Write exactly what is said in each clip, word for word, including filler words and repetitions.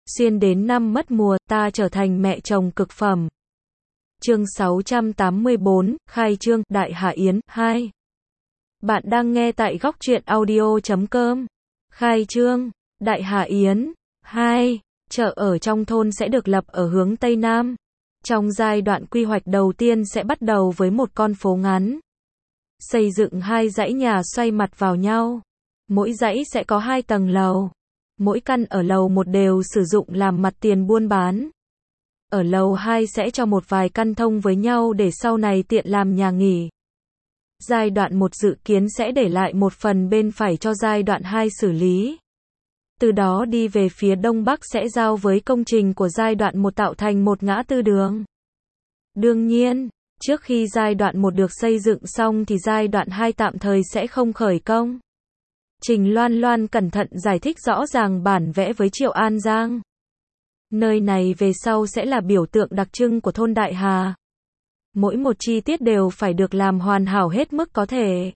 Xuyên đến năm mất mùa, ta trở thành mẹ chồng cực phẩm. Chương sáu trăm tám mươi bốn, khai trương, Đại Hà Yến, hai. Bạn đang nghe tại góc truyện audio chấm com. Khai trương, Đại Hà Yến, hai. Chợ ở trong thôn sẽ được lập ở hướng Tây Nam. Trong giai đoạn quy hoạch đầu tiên sẽ bắt đầu với một con phố ngắn. Xây dựng hai dãy nhà xoay mặt vào nhau. Mỗi dãy sẽ có hai tầng lầu. Mỗi căn ở lầu một đều sử dụng làm mặt tiền buôn bán. Ở lầu hai sẽ cho một vài căn thông với nhau để sau này tiện làm nhà nghỉ. Giai đoạn một dự kiến sẽ để lại một phần bên phải cho giai đoạn hai xử lý. Từ đó đi về phía đông bắc sẽ giao với công trình của giai đoạn một tạo thành một ngã tư đường. Đương nhiên, trước khi giai đoạn một được xây dựng xong thì giai đoạn hai tạm thời sẽ không khởi công. Trình Loan Loan cẩn thận giải thích rõ ràng bản vẽ với Triệu An Giang. Nơi này về sau sẽ là biểu tượng đặc trưng của thôn Đại Hà. Mỗi một chi tiết đều phải được làm hoàn hảo hết mức có thể.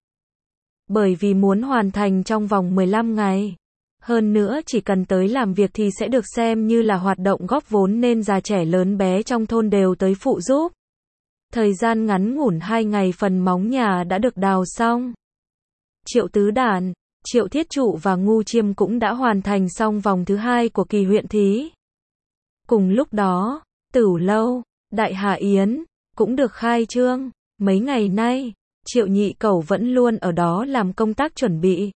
Bởi vì muốn hoàn thành trong vòng mười lăm ngày. Hơn nữa chỉ cần tới làm việc thì sẽ được xem như là hoạt động góp vốn nên già trẻ lớn bé trong thôn đều tới phụ giúp. Thời gian ngắn ngủn hai ngày phần móng nhà đã được đào xong. Triệu Tứ Đản, Triệu Thiết Trụ và Ngu Chiêm cũng đã hoàn thành xong vòng thứ hai của kỳ huyện thí. Cùng lúc đó, Tửu Lâu, Đại Hà Yến cũng được khai trương. Mấy ngày nay, Triệu Nhị Cẩu vẫn luôn ở đó làm công tác chuẩn bị.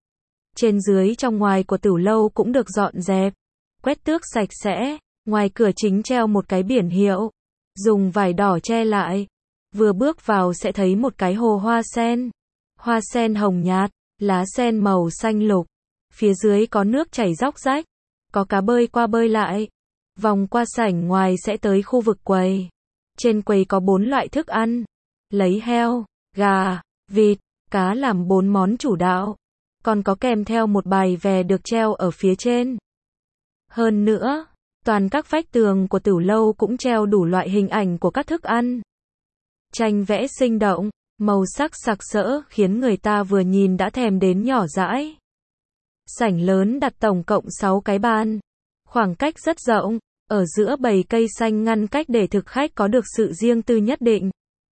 Trên dưới trong ngoài của Tửu Lâu cũng được dọn dẹp, quét tước sạch sẽ. Ngoài cửa chính treo một cái biển hiệu, dùng vải đỏ che lại. Vừa bước vào sẽ thấy một cái hồ hoa sen. Hoa sen hồng nhạt, lá sen màu xanh lục. Phía dưới có nước chảy róc rách, có cá bơi qua bơi lại. Vòng qua sảnh ngoài sẽ tới khu vực quầy. Trên quầy có bốn loại thức ăn. Lấy heo, gà, vịt, cá làm bốn món chủ đạo. Còn có kèm theo một bài vè được treo ở phía trên. Hơn nữa, toàn các vách tường của Tửu Lâu cũng treo đủ loại hình ảnh của các thức ăn. Tranh vẽ sinh động, màu sắc sặc sỡ khiến người ta vừa nhìn đã thèm đến nhỏ dãi. Sảnh lớn đặt tổng cộng sáu cái bàn. Khoảng cách rất rộng, ở giữa bầy cây xanh ngăn cách để thực khách có được sự riêng tư nhất định.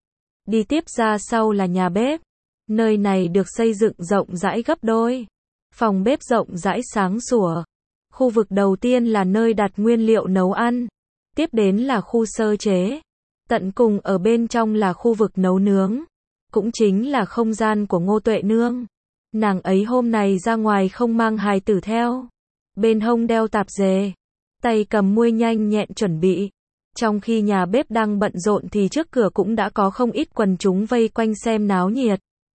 Đi tiếp ra sau là nhà bếp. Nơi này được xây dựng rộng rãi gấp đôi. Phòng bếp rộng rãi sáng sủa. Khu vực đầu tiên là nơi đặt nguyên liệu nấu ăn. Tiếp đến là khu sơ chế. Tận cùng ở bên trong là khu vực nấu nướng. Cũng chính là không gian của Ngô Tuệ Nương. Nàng ấy hôm nay ra ngoài không mang hài tử theo. Bên hông đeo tạp dề. Tay cầm muôi nhanh nhẹn chuẩn bị. Trong khi nhà bếp đang bận rộn thì trước cửa cũng đã có không ít quần chúng vây quanh xem náo nhiệt.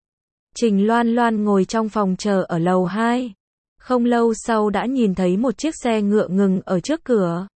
Trình Loan Loan ngồi trong phòng chờ ở lầu hai. Không lâu sau đã nhìn thấy một chiếc xe ngựa ngừng ở trước cửa.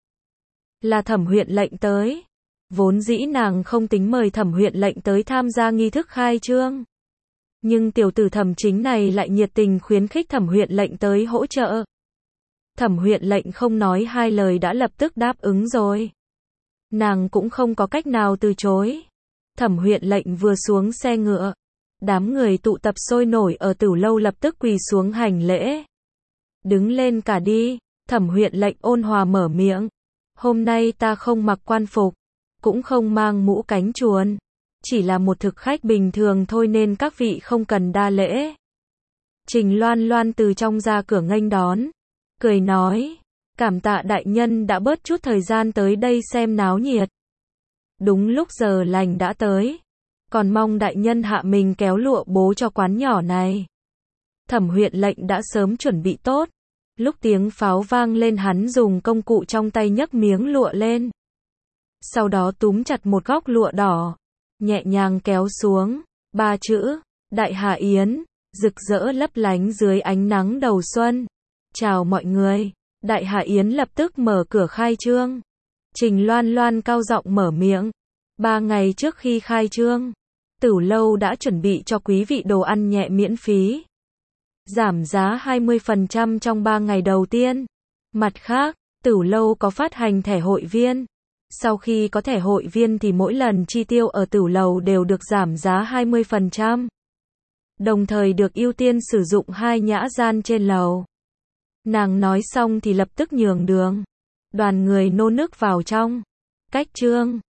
Là Thẩm huyện lệnh tới. Vốn dĩ nàng không tính mời Thẩm huyện lệnh tới tham gia nghi thức khai trương. Nhưng tiểu tử Thẩm Chính này lại nhiệt tình khuyến khích Thẩm huyện lệnh tới hỗ trợ. Thẩm huyện lệnh không nói hai lời đã lập tức đáp ứng rồi. Nàng cũng không có cách nào từ chối. Thẩm huyện lệnh vừa xuống xe ngựa. Đám người tụ tập sôi nổi ở Tửu Lâu lập tức quỳ xuống hành lễ. Đứng lên cả đi, Thẩm huyện lệnh ôn hòa mở miệng. Hôm nay ta không mặc quan phục, cũng không mang mũ cánh chuồn. Chỉ là một thực khách bình thường thôi nên các vị không cần đa lễ. Trình Loan Loan từ trong ra cửa nghênh đón. Cười nói, cảm tạ đại nhân đã bớt chút thời gian tới đây xem náo nhiệt. Đúng lúc giờ lành đã tới. Còn mong đại nhân hạ mình kéo lụa bố cho quán nhỏ này. Thẩm huyện lệnh đã sớm chuẩn bị tốt. Lúc tiếng pháo vang lên hắn dùng công cụ trong tay nhấc miếng lụa lên. Sau đó túm chặt một góc lụa đỏ. Nhẹ nhàng kéo xuống. Ba chữ, Đại Hà Yến, rực rỡ lấp lánh dưới ánh nắng đầu xuân. Chào mọi người. Đại Hà Yến lập tức mở cửa khai trương. Trình Loan Loan cao giọng mở miệng. Ba ngày trước khi khai trương, Tửu Lâu đã chuẩn bị cho quý vị đồ ăn nhẹ miễn phí. Giảm giá hai mươi phần trăm trong ba ngày đầu tiên. Mặt khác, Tửu Lâu có phát hành thẻ hội viên. Sau khi có thẻ hội viên thì mỗi lần chi tiêu ở Tửu Lâu đều được giảm giá hai mươi phần trăm. Đồng thời được ưu tiên sử dụng hai nhã gian trên lầu. Nàng nói xong thì lập tức nhường đường. Đoàn người nô nức vào trong. Cách chương